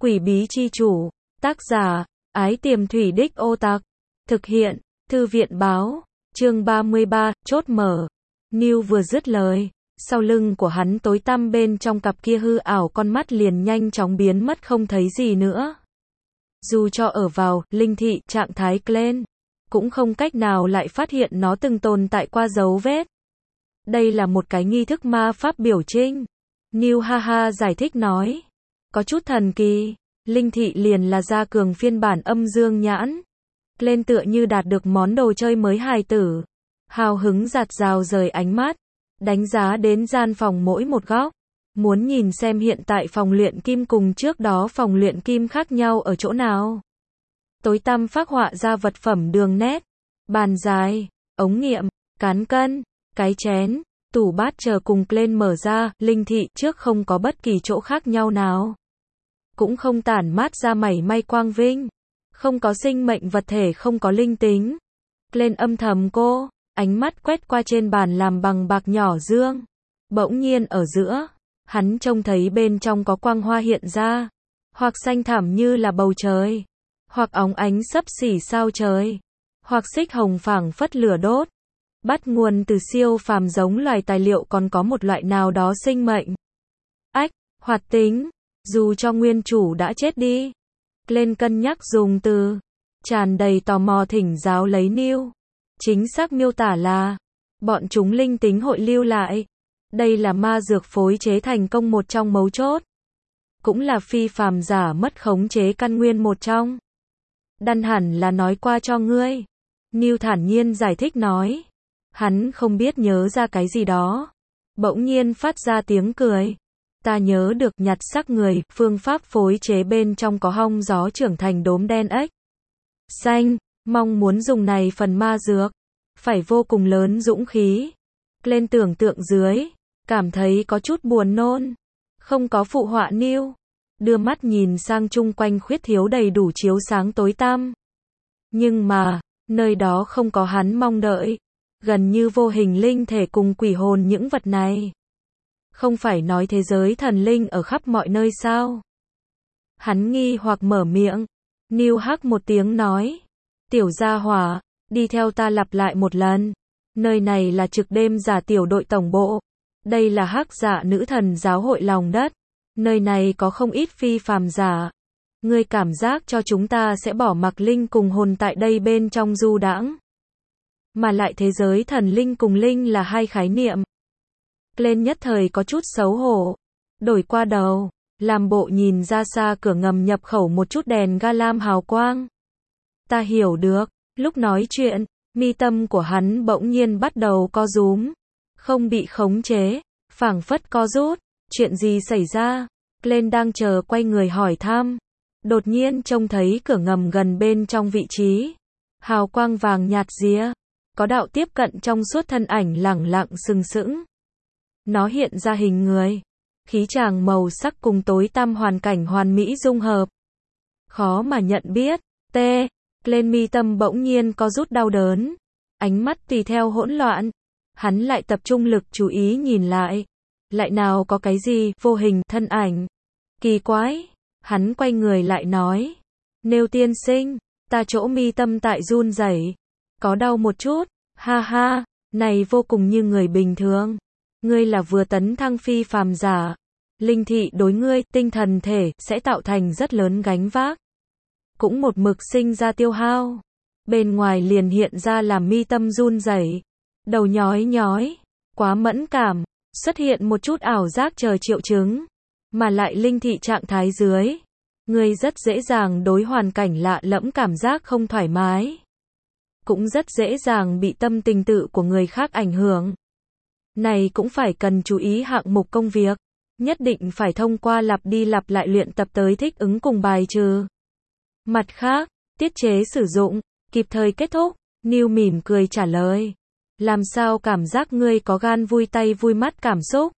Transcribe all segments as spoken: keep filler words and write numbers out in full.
Quỷ bí chi chủ. Tác giả, Ái Tiềm Thủy Đích Ô Tặc. Thực hiện, Thư viện báo. Chương ba mươi ba, chốt mở. Neil vừa dứt lời, sau lưng của hắn tối tăm bên trong cặp kia hư ảo con mắt liền nhanh chóng biến mất không thấy gì nữa. Dù cho ở vào linh thị trạng thái Glenn, cũng không cách nào lại phát hiện nó từng tồn tại qua dấu vết. Đây là một cái nghi thức ma pháp biểu trinh. Neil ha ha giải thích nói. Có chút thần kỳ. Linh thị liền là gia cường phiên bản âm dương nhãn. Glenn tựa như đạt được món đồ chơi mới hài tử. Hào hứng giạt rào rời ánh mắt. Đánh giá đến gian phòng mỗi một góc. Muốn nhìn xem hiện tại phòng luyện kim cùng trước đó phòng luyện kim khác nhau ở chỗ nào. Tối tăm phác họa ra vật phẩm đường nét. Bàn dài, ống nghiệm, cán cân, cái chén, tủ bát chờ cùng Glenn mở ra, linh thị trước không có bất kỳ chỗ khác nhau nào. Cũng không tản mát ra mảy may quang vinh. Không có sinh mệnh vật thể, không có linh tính. Glenn âm thầm cô, ánh mắt quét qua trên bàn làm bằng bạc nhỏ dương. Bỗng nhiên ở giữa, hắn trông thấy bên trong có quang hoa hiện ra. Hoặc xanh thẳm như là bầu trời. Hoặc óng ánh xấp xỉ sao trời. Hoặc xích hồng phảng phất lửa đốt. Bắt nguồn từ siêu phàm giống loài tài liệu còn có một loại nào đó sinh mệnh. Ách, hoạt tính. Dù cho nguyên chủ đã chết đi. Glenn cân nhắc dùng từ. Tràn đầy tò mò thỉnh giáo lấy Neil. Chính xác miêu tả là. Bọn chúng linh tính hội lưu lại. Đây là ma dược phối chế thành công một trong mấu chốt. Cũng là phi phàm giả mất khống chế căn nguyên một trong. Đan hẳn là nói qua cho ngươi. Neil thản nhiên giải thích nói. Hắn không biết nhớ ra cái gì đó. Bỗng nhiên phát ra tiếng cười. Ta nhớ được nhặt xác người, phương pháp phối chế bên trong có hong gió trưởng thành đốm đen ếch xanh, mong muốn dùng này phần ma dược. Phải vô cùng lớn dũng khí. Lên tưởng tượng dưới, cảm thấy có chút buồn nôn. Không có phụ họa Neil. Đưa mắt nhìn sang chung quanh khuyết thiếu đầy đủ chiếu sáng tối tăm. Nhưng mà, nơi đó không có hắn mong đợi. Gần như vô hình linh thể cùng quỷ hồn những vật này. Không phải nói thế giới thần linh ở khắp mọi nơi sao? Hắn nghi hoặc mở miệng. Neil hắc một tiếng nói. Tiểu gia hỏa, đi theo ta lặp lại một lần. Nơi này là trực đêm giả tiểu đội tổng bộ. Đây là hắc dạ nữ thần giáo hội lòng đất. Nơi này có không ít phi phàm giả. Ngươi cảm giác cho chúng ta sẽ bỏ mặc linh cùng hồn tại đây bên trong du đãng. Mà lại thế giới thần linh cùng linh là hai khái niệm. Lên nhất thời có chút xấu hổ. Đổi qua đầu, làm bộ nhìn ra xa cửa ngầm nhập khẩu một chút đèn ga lam hào quang. Ta hiểu được, lúc nói chuyện, mi tâm của hắn bỗng nhiên bắt đầu co rúm. Không bị khống chế, phảng phất co rút. Chuyện gì xảy ra? Glenn đang chờ quay người hỏi thăm. Đột nhiên trông thấy cửa ngầm gần bên trong vị trí. Hào quang vàng nhạt ría. Có đạo tiếp cận trong suốt thân ảnh lẳng lặng sừng sững. Nó hiện ra hình người. Khí chàng màu sắc cùng tối tăm hoàn cảnh hoàn mỹ dung hợp. Khó mà nhận biết. T. Glenn mi tâm bỗng nhiên có rút đau đớn. Ánh mắt tùy theo hỗn loạn. Hắn lại tập trung lực chú ý nhìn lại. Lại nào có cái gì, vô hình, thân ảnh. Kỳ quái. Hắn quay người lại nói. Neil tiên sinh, ta chỗ mi tâm tại run rẩy. Có đau một chút. Ha ha, này vô cùng như người bình thường. Ngươi là vừa tấn thăng phi phàm giả. Linh thị đối ngươi, tinh thần thể, sẽ tạo thành rất lớn gánh vác. Cũng một mực sinh ra tiêu hao. Bên ngoài liền hiện ra làm mi tâm run rẩy. Đầu nhói nhói. Quá mẫn cảm. Xuất hiện một chút ảo giác chờ triệu chứng. Mà lại linh thị trạng thái dưới. Ngươi rất dễ dàng đối hoàn cảnh lạ lẫm cảm giác không thoải mái. Cũng rất dễ dàng bị tâm tình tự của người khác ảnh hưởng. Này cũng phải cần chú ý hạng mục công việc. Nhất định phải thông qua lặp đi lặp lại luyện tập tới thích ứng cùng bài trừ. Mặt khác, tiết chế sử dụng, kịp thời kết thúc. Neil mỉm cười trả lời. Làm sao cảm giác ngươi có gan vui tay vui mắt cảm xúc?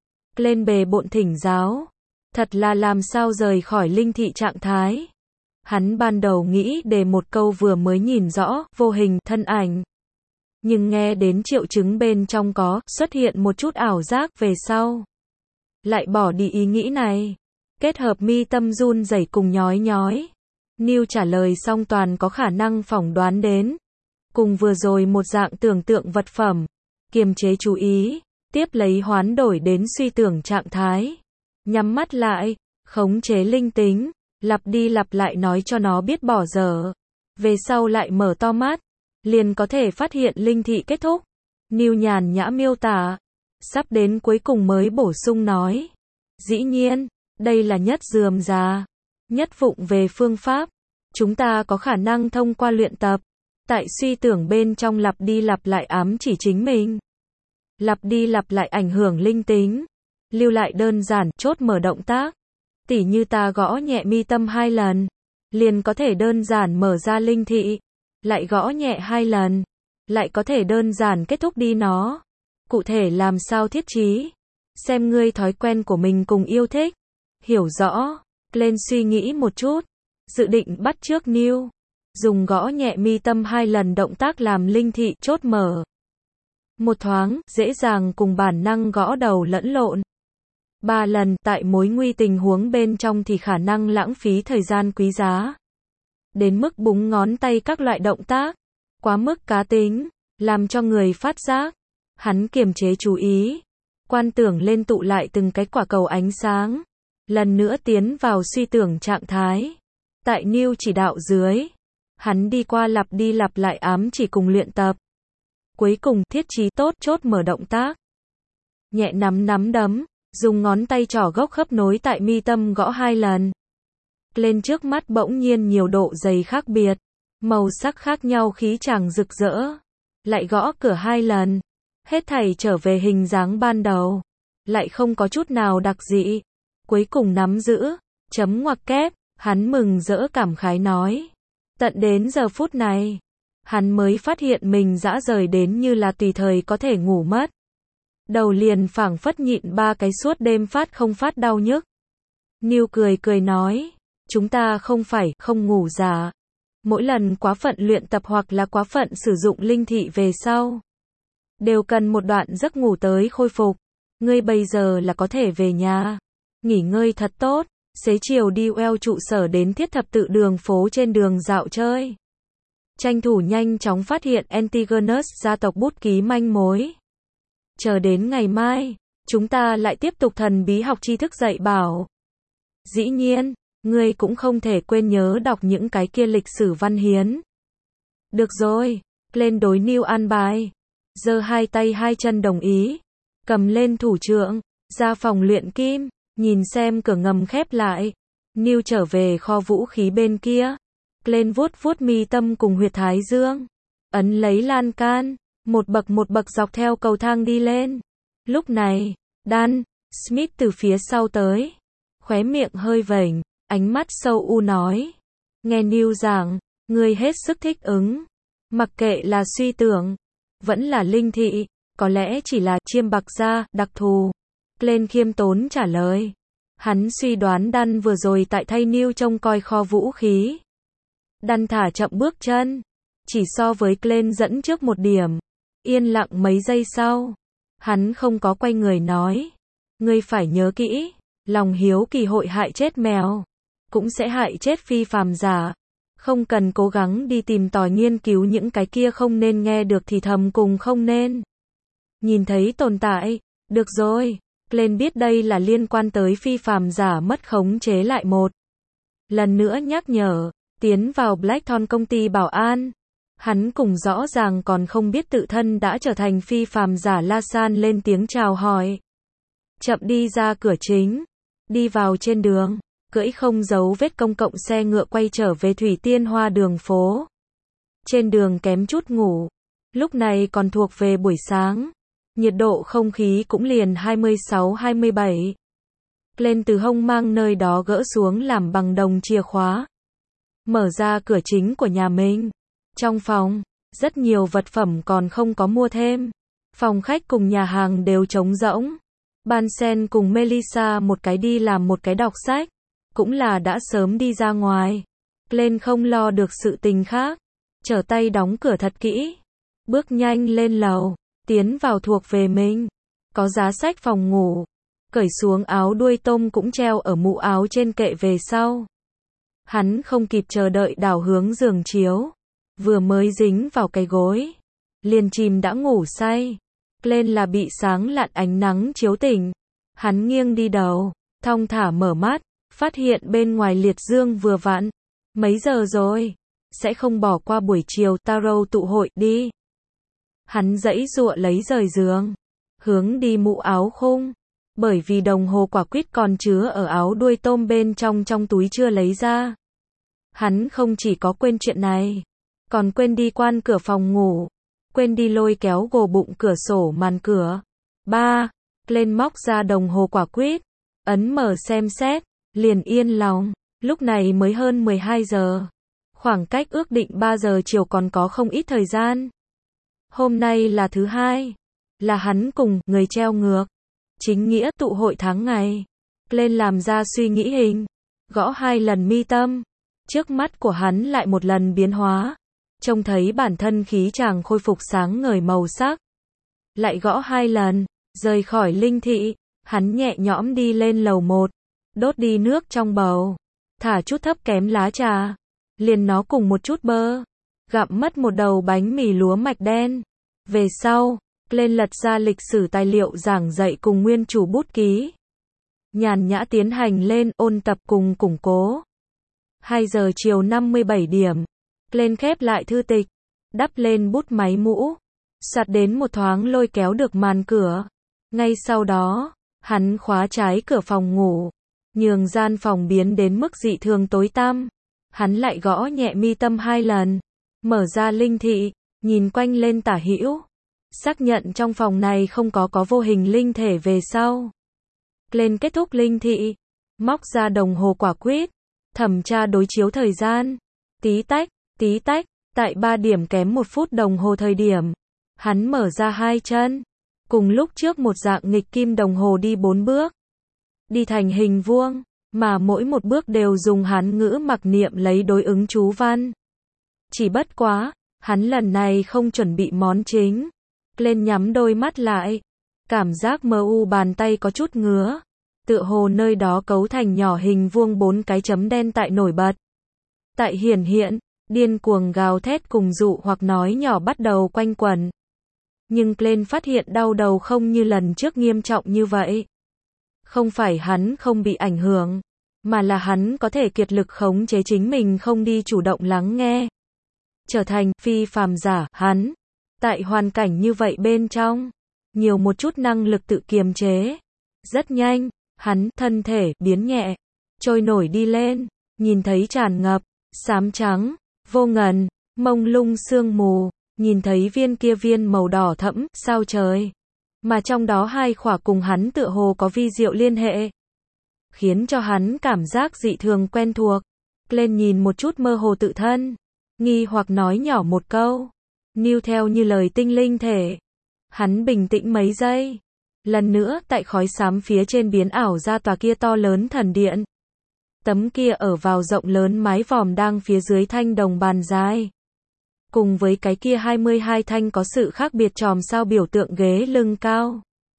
Lên bề bộn thỉnh giáo. Thật là làm sao rời khỏi linh thị trạng thái. Hắn ban đầu nghĩ để một câu vừa mới nhìn rõ, vô hình, thân ảnh. Nhưng nghe đến triệu chứng bên trong có, xuất hiện một chút ảo giác về sau. Lại bỏ đi ý nghĩ này. kết hợp mi tâm run rẩy cùng nhói nhói. Neil trả lời xong toàn có khả năng phỏng đoán đến. Cùng vừa rồi một dạng tưởng tượng vật phẩm. Kiềm chế chú ý, tiếp lấy hoán đổi đến suy tưởng trạng thái. Nhắm mắt lại, khống chế linh tính, lặp đi lặp lại nói cho nó biết bỏ dở. Về sau lại mở to mắt, liền có thể phát hiện linh thị kết thúc. Neil nhàn nhã miêu tả, sắp đến cuối cùng mới bổ sung nói. Dĩ nhiên, đây là nhất rườm rà, nhất vụng về phương pháp. Chúng ta có khả năng thông qua luyện tập, tại suy tưởng bên trong lặp đi lặp lại ám chỉ chính mình. Lặp đi lặp lại ảnh hưởng linh tính, lưu lại đơn giản chốt mở động tác. Tỉ như ta gõ nhẹ mi tâm hai lần, liền có thể đơn giản mở ra linh thị, lại gõ nhẹ hai lần, lại có thể đơn giản kết thúc đi nó. Cụ thể làm sao thiết trí? Xem ngươi thói quen của mình cùng yêu thích. Hiểu rõ, lên suy nghĩ một chút, dự định bắt chước Neil, dùng gõ nhẹ mi tâm hai lần động tác làm linh thị chốt mở. Một thoáng, dễ dàng cùng bản năng gõ đầu lẫn lộn. Ba lần, tại mối nguy tình huống bên trong thì khả năng lãng phí thời gian quý giá. Đến mức búng ngón tay các loại động tác, quá mức cá tính, làm cho người phát giác. Hắn kiềm chế chú ý, quan tưởng lên tụ lại từng cái quả cầu ánh sáng. Lần nữa tiến vào suy tưởng trạng thái. Tại Neil chỉ đạo dưới, hắn đi qua lặp đi lặp lại ám chỉ cùng luyện tập. Cuối cùng, thiết trí tốt chốt mở động tác. Nhẹ nắm nắm đấm, dùng ngón tay trỏ gốc khớp nối tại mi tâm gõ hai lần. Lên trước mắt bỗng nhiên nhiều độ dày khác biệt, màu sắc khác nhau khí chàng rực rỡ. Lại gõ cửa hai lần, hết thảy trở về hình dáng ban đầu. Lại không có chút nào đặc dị. Cuối cùng nắm giữ, chấm ngoặc kép, hắn mừng rỡ cảm khái nói. Tận đến giờ phút này, hắn mới phát hiện mình dã rời đến như là tùy thời có thể ngủ mất. Đầu liền phảng phất nhịn ba cái suốt đêm phát không phát đau nhức. Neil cười cười nói, chúng ta không phải không ngủ giả. Mỗi lần quá phận luyện tập hoặc là quá phận sử dụng linh thị về sau, đều cần một đoạn giấc ngủ tới khôi phục. Ngươi bây giờ là có thể về nhà, nghỉ ngơi thật tốt, xế chiều đi Well trụ sở đến thiết thập tự đường phố trên đường dạo chơi. Tranh thủ nhanh chóng phát hiện Antigonus gia tộc bút ký manh mối. Chờ đến ngày mai, chúng ta lại tiếp tục thần bí học tri thức dạy bảo. Dĩ nhiên, ngươi cũng không thể quên nhớ đọc những cái kia lịch sử văn hiến. Được rồi, lên đối Neil an bài. Giơ hai tay hai chân đồng ý. Cầm lên thủ trượng, ra phòng luyện kim, nhìn xem cửa ngầm khép lại. Neil trở về kho vũ khí bên kia. Lên vuốt vuốt mi tâm cùng huyệt thái dương. Ấn lấy lan can, một bậc một bậc dọc theo cầu thang đi lên. Lúc này, Dan Smith từ phía sau tới. Khóe miệng hơi vểnh, ánh mắt sâu u nói. Nghe Neil giảng, ngươi hết sức thích ứng. Mặc kệ là suy tưởng, vẫn là linh thị, có lẽ chỉ là chiêm bạc gia, đặc thù. Lên khiêm tốn trả lời. Hắn suy đoán Dan vừa rồi tại thay Neil trông coi kho vũ khí. Dan thả chậm bước chân, chỉ so với Glenn dẫn trước một điểm. Yên lặng mấy giây sau, hắn không có quay người nói. Ngươi phải nhớ kỹ, lòng hiếu kỳ hội hại chết mèo, cũng sẽ hại chết phi phàm giả. Không cần cố gắng đi tìm tòi nghiên cứu những cái kia không nên nghe được thì thầm cùng không nên nhìn thấy tồn tại. Được rồi, Glenn biết đây là liên quan tới phi phàm giả mất khống chế lại một lần nữa nhắc nhở. Tiến vào Blackthorn công ty bảo an, hắn cùng rõ ràng còn không biết tự thân đã trở thành phi phàm giả. La San lên tiếng chào hỏi, chậm đi ra cửa chính, đi vào trên đường, cưỡi không dấu vết công cộng xe ngựa quay trở về Thủy Tiên Hoa đường phố. Trên đường kém chút ngủ, lúc này còn thuộc về buổi sáng, nhiệt độ không khí cũng liền hai mươi sáu hai mươi bảy. Lên từ hông mang nơi đó gỡ xuống làm bằng đồng chìa khóa. Mở ra cửa chính của nhà mình. Trong phòng, rất nhiều vật phẩm còn không có mua thêm. Phòng khách cùng nhà hàng đều trống rỗng. Bansen cùng Melissa một cái đi làm một cái đọc sách. Cũng là đã sớm đi ra ngoài. Lên không lo được sự tình khác. Trở tay đóng cửa thật kỹ. Bước nhanh lên lầu. Tiến vào thuộc về mình. Có giá sách phòng ngủ. cởi xuống áo đuôi tôm cũng treo ở mũ áo trên kệ về sau. Hắn không kịp chờ đợi đảo hướng giường chiếu, vừa mới dính vào cái gối, liền chìm đã ngủ say. Lên là bị sáng lạn ánh nắng chiếu tỉnh. Hắn nghiêng đi đầu, thong thả mở mắt, phát hiện bên ngoài liệt dương vừa vặn. Mấy giờ rồi? Sẽ không bỏ qua buổi chiều tarot tụ hội đi. Hắn giãy giụa lấy rời giường, hướng đi mũ áo khung, bởi vì đồng hồ quả quýt còn chứa ở áo đuôi tôm bên trong trong túi chưa lấy ra. Hắn không chỉ có quên chuyện này, còn quên đi quan cửa phòng ngủ, quên đi lôi kéo gồ bụng cửa sổ màn cửa. Ba, lên móc ra đồng hồ quả quýt, ấn mở xem xét, liền yên lòng, lúc này mới hơn mười hai giờ. Khoảng cách ước định ba giờ chiều còn có không ít thời gian. Hôm nay là thứ hai, là hắn cùng người treo ngược, chính nghĩa tụ hội tháng ngày. Lên làm ra suy nghĩ hình, gõ hai lần mi tâm, trước mắt của hắn lại một lần biến hóa, trông thấy bản thân khí chàng khôi phục sáng ngời màu sắc. Lại gõ hai lần, rời khỏi linh thị, hắn nhẹ nhõm đi lên lầu một, đốt đi nước trong bầu, thả chút thấp kém lá trà, liền nó cùng một chút bơ, gặm mất một đầu bánh mì lúa mạch đen. Về sau, lên lật ra lịch sử tài liệu giảng dạy cùng nguyên chủ bút ký. Nhàn nhã tiến hành lên ôn tập cùng củng cố. hai giờ chiều năm mươi bảy điểm, lên khép lại thư tịch, đắp lên bút máy mũ, soạt đến một thoáng lôi kéo được màn cửa. Ngay sau đó, hắn khóa trái cửa phòng ngủ, nhường gian phòng biến đến mức dị thường tối tăm. Hắn lại gõ nhẹ mi tâm hai lần, mở ra linh thị, nhìn quanh lên tả hữu, xác nhận trong phòng này không có có vô hình linh thể về sau. Lên kết thúc linh thị, móc ra đồng hồ quả quýt, thẩm tra đối chiếu thời gian. Tí tách, tí tách, tại ba điểm kém một phút đồng hồ thời điểm, hắn mở ra hai chân, cùng lúc trước một dạng nghịch kim đồng hồ đi bốn bước, đi thành hình vuông, mà mỗi một bước đều dùng Hán ngữ mặc niệm lấy đối ứng chú văn. Chỉ bất quá, hắn lần này không chuẩn bị món chính. Lên nhắm đôi mắt lại, cảm giác mơ u bàn tay có chút ngứa, tựa hồ nơi đó cấu thành nhỏ hình vuông bốn cái chấm đen tại nổi bật. Tại hiển hiện, điên cuồng gào thét cùng dụ hoặc nói nhỏ bắt đầu quanh quẩn. Nhưng lên phát hiện đau đầu không như lần trước nghiêm trọng như vậy. Không phải hắn không bị ảnh hưởng, mà là hắn có thể kiệt lực khống chế chính mình không đi chủ động lắng nghe. Trở thành phi phàm giả, hắn, tại hoàn cảnh như vậy bên trong, nhiều một chút năng lực tự kiềm chế. Rất nhanh, hắn, thân thể, biến nhẹ, trôi nổi đi lên, nhìn thấy tràn ngập, xám trắng, vô ngần, mông lung sương mù, nhìn thấy viên kia viên màu đỏ thẫm, sao trời. Mà trong đó hai khỏa cùng hắn tựa hồ có vi diệu liên hệ, khiến cho hắn cảm giác dị thường quen thuộc. Lên nhìn một chút mơ hồ tự thân, nghi hoặc nói nhỏ một câu, níu theo như lời tinh linh thể. Hắn bình tĩnh mấy giây, lần nữa tại khói xám phía trên biến ảo ra tòa kia to lớn thần điện. Tấm kia ở vào rộng lớn mái vòm đang phía dưới thanh đồng bàn dài, cùng với cái kia hai mươi hai thanh có sự khác biệt chòm sao biểu tượng ghế lưng cao.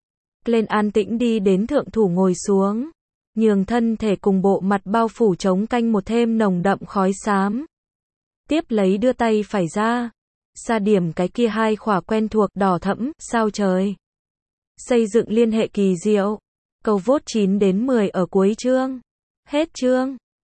Lên an tĩnh đi đến thượng thủ ngồi xuống, nhường thân thể cùng bộ mặt bao phủ chống canh một thêm nồng đậm khói xám. Tiếp lấy đưa tay phải ra, xa điểm cái kia hai khỏa quen thuộc đỏ thẫm, sao trời. Xây dựng liên hệ kỳ diệu. Câu vốt chín đến mười ở cuối chương. Hết chương.